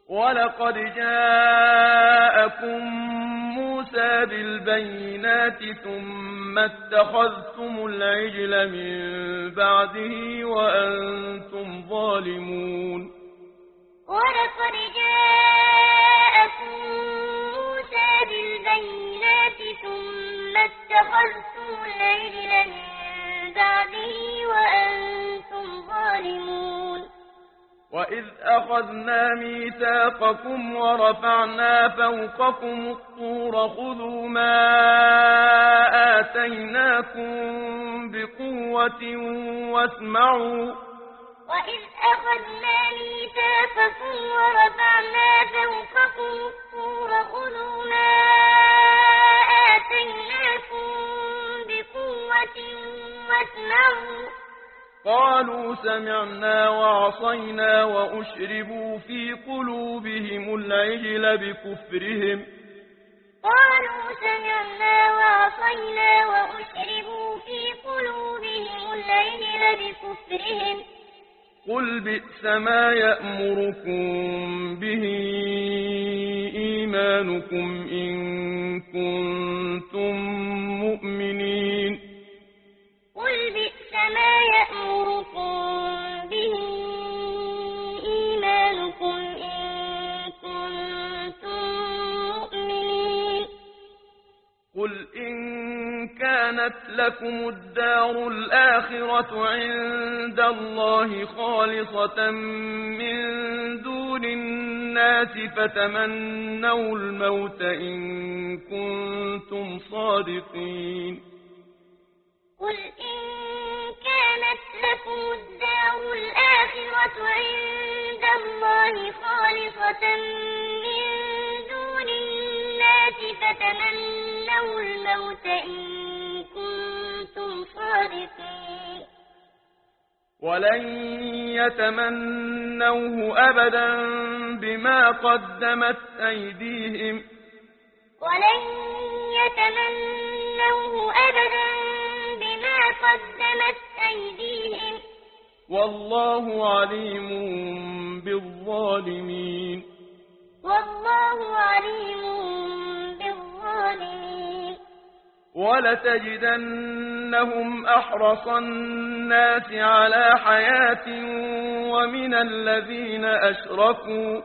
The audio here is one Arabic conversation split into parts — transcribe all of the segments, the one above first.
ولقد جاءكم موسى بالبينات ثم اتخذتم العجل من بعده وأنتم ظالمون ولقد جاءكم موسى بالبينات ثم اتخذتم العجل من بعده وأنتم ظالمون وإذ أخذنا ميثاقكم ورفعنا فوقكم الطور خذوا ما آتيناكم بقوة واسمعوا وإذ أخذنا ميثاقكم ورفعنا فوقكم الطور خذوا ما آتيناكم بقوة واسمعوا قالوا سمعنا وعصينا وأشربوا في قلوبهم العجل بكفرهم قالوا سمعنا وعصينا وأشربوا في قلوبهم العجل بكفرهم قل بئس ما يأمركم به إيمانكم إن كنتم مؤمنين قل بئس ما يأمركم به إيمانكم إن كنتم مؤمنين قل إن كانت لكم الدار الآخرة عند الله خالصة من دون الناس فتمنوا الموت إن كنتم صادقين قل إن كانت لكم الدار الآخرة عند الله خالصة من دون الناس فتمنوا الموت إن كنتم صادقين ولن يتمنوه أبدا بما قدمت أيديهم ولن يتمنوه أبدا بما قدمت أيديهم والله عليم بالظالمين والله عليم بالظالمين ولتجدنهم أحرص الناس على حياة ومن الذين أشركوا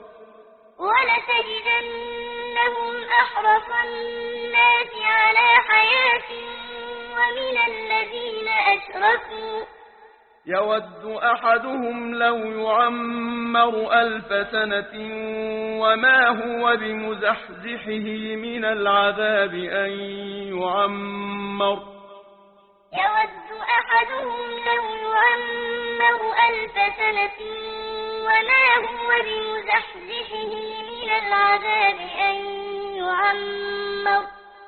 ولتجدنهم أحرص الناس على حياة ومن الذين أشركوا يود أحدهم لو يعمر 1000 سنة وما هو بمزحزحه من العذاب أن يعمر يود أحدهم لو يعمر 1000 سنة وما هو بمزحزحه من العذاب أن يعمر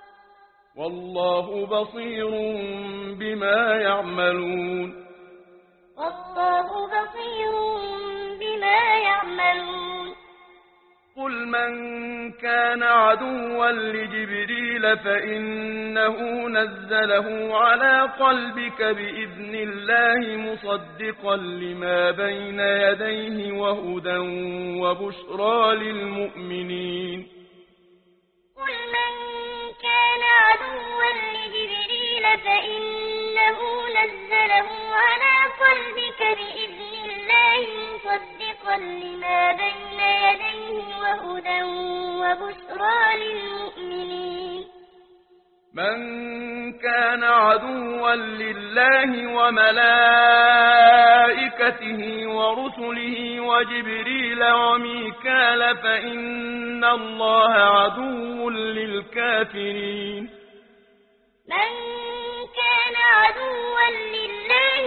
والله بصير بما يعملون والله بصير بما يعملون قل من كان عدوا لجبريل فإنه نزله على قلبك بإذن الله مصدقا لما بين يديه وهدى وبشرى للمؤمنين قل من كان عدوا لجبريل فإنه نزله على قلبك بإذن الله مصدقا لما بين يديه وهدى وبشرى للمؤمنين من كان عدوا لله وملائكته ورسله وجبريل وميكال فإن الله عدو للكافرين من كان عدوا لله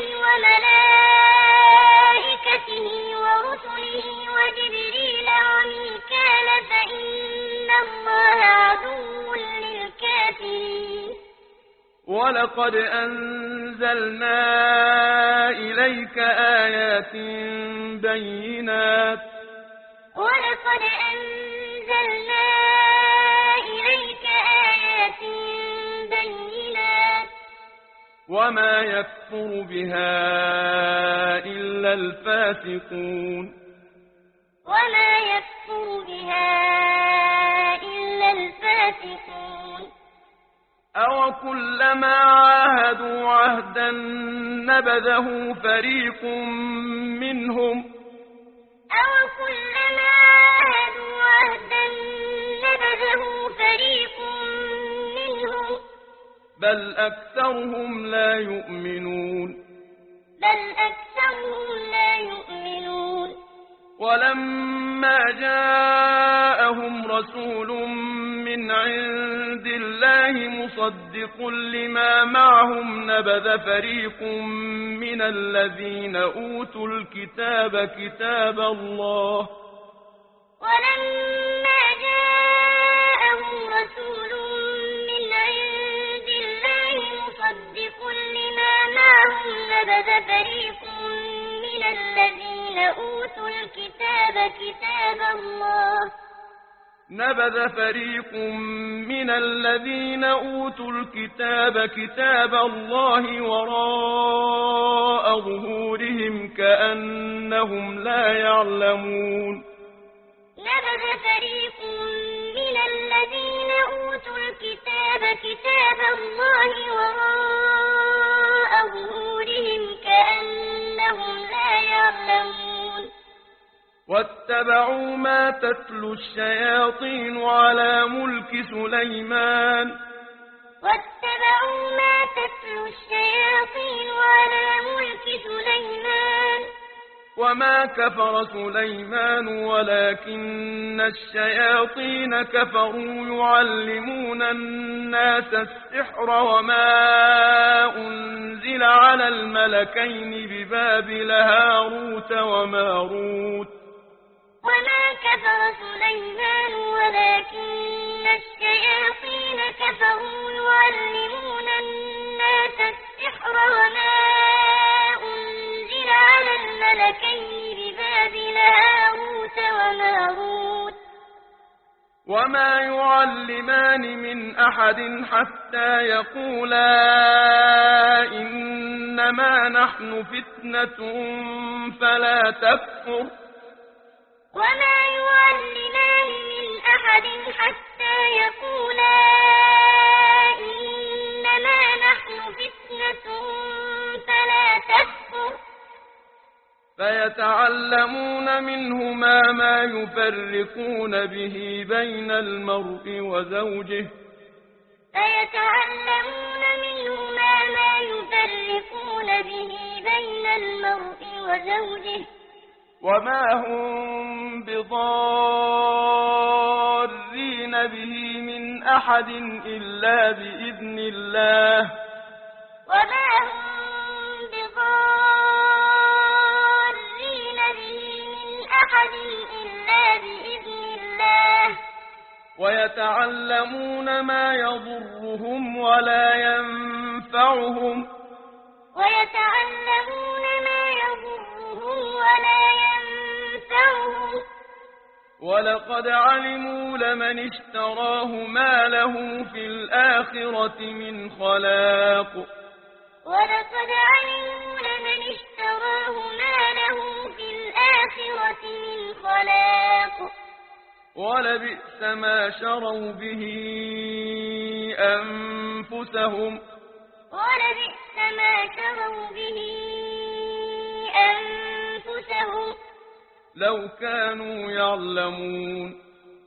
وملائكته ورسله وجبريل وميكال فإن الله عدو للكافرين ولقد أنزلنا إليك آيات بينات ولقد أنزلنا إليك آيات بينات وما يكفر بها إلا الفاسقون وما يكفر نبذه فريق منهم أَوَكُلَّمَا عَاهَدُوا عَهْدًا نَّبَذَهُ فَرِيقٌ مِّنْهُم بل أكثرهم لا يؤمنون بَلْ أَكْثَرُهُمْ لَا يُؤْمِنُونَ ولما جاءهم رسول من عند الله مصدق لما معهم نبذ فريق من الذين أوتوا الكتاب كتاب الله ولما جاءهم رسول من عند الله مصدق لما معهم نبذ فريق من الذين أوتوا الكتاب كتاب الله نبذ فريق من الذين أوتوا الكتاب كتاب الله وراء ظهورهم كأنهم لا يعلمون نبذ فريق من الذين أوتوا الكتاب كتاب الله وراء ظهورهم كأنهم لا يعلمون واتبعوا ما تتلو الشياطين على ملك سليمان واتبعوا ما تتلو الشياطين على ملك سليمان وما كفر سليمان ولكن الشياطين كفروا يعلمون الناس السحر وما أنزل على الملكين ببابل هاروت وماروت وما كفر سليمان ولكن الشياطين كفروا يعلمون الناس السحر وما أنزل على الملكين ببابل هاروت وماروت وما يعلمان من أحد حتى يقولا إنما نحن فتنة فلا تكفر وما يعلمان من أحد حتى يقولا إنما نحن فتنة فلا تكفر فيتعلمون منهما ما يفرقون به بين المرء وزوجه فيتعلمون منهما ما يفرقون به بين المرء وزوجه وما هم بضارين به من أحد إلا بإذن الله وما هم بضارين به من أحد إلا بإذن الله ويتعلمون ما يضرهم ولا ينفعهم ويتعلمون ما يضرهم ولا ينفعهم ولقد علموا لمن اشتراه ما له في الآخرة من خلاق ولقد علموا لمن اشتراه ما له في الآخرة من خلاق ولبئس ما شروا به أنفسهم ولبئس ما شروا به أنفسهم لو كانوا يعلمون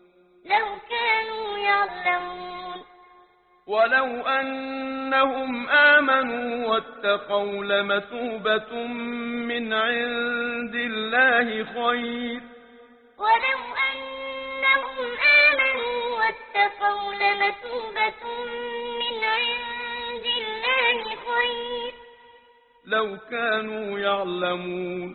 ولو أنهم آمنوا واتقوا لمثوبة من عند الله خير ولو أنهم آمنوا واتقوا لمثوبة من عند الله خير لو كانوا يعلمون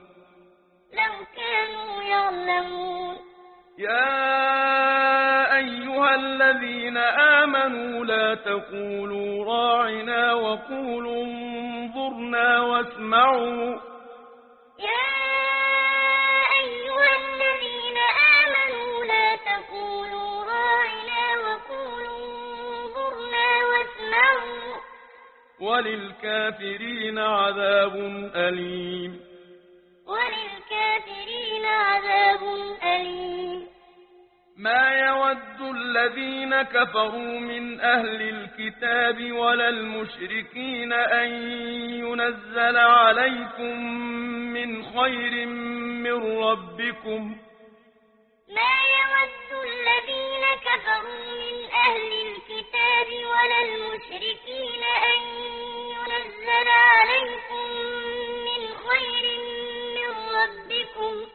يا أيها الذين آمنوا لا تقولوا راعنا وقولوا انظرنا واسمعوا يا أيها الذين آمنوا لا تقولوا راعنا وقولوا انظرنا واسمعوا وللكافرين عذاب أليم ما يود يود الذين كفروا من أهل الكتاب ولا المشركين أن ينزل عليكم من خير من ربكم ما يود الذين كفروا من أهل الكتاب ولا المشركين أن ينزل عليكم من خير من ربكم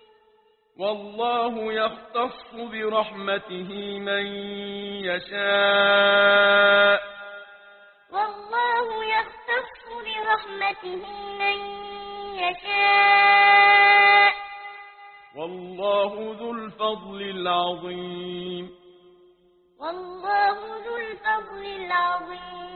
والله يختص برحمته من يشاء والله يختص برحمته من يشاء والله ذو الفضل العظيم والله ذو الفضل العظيم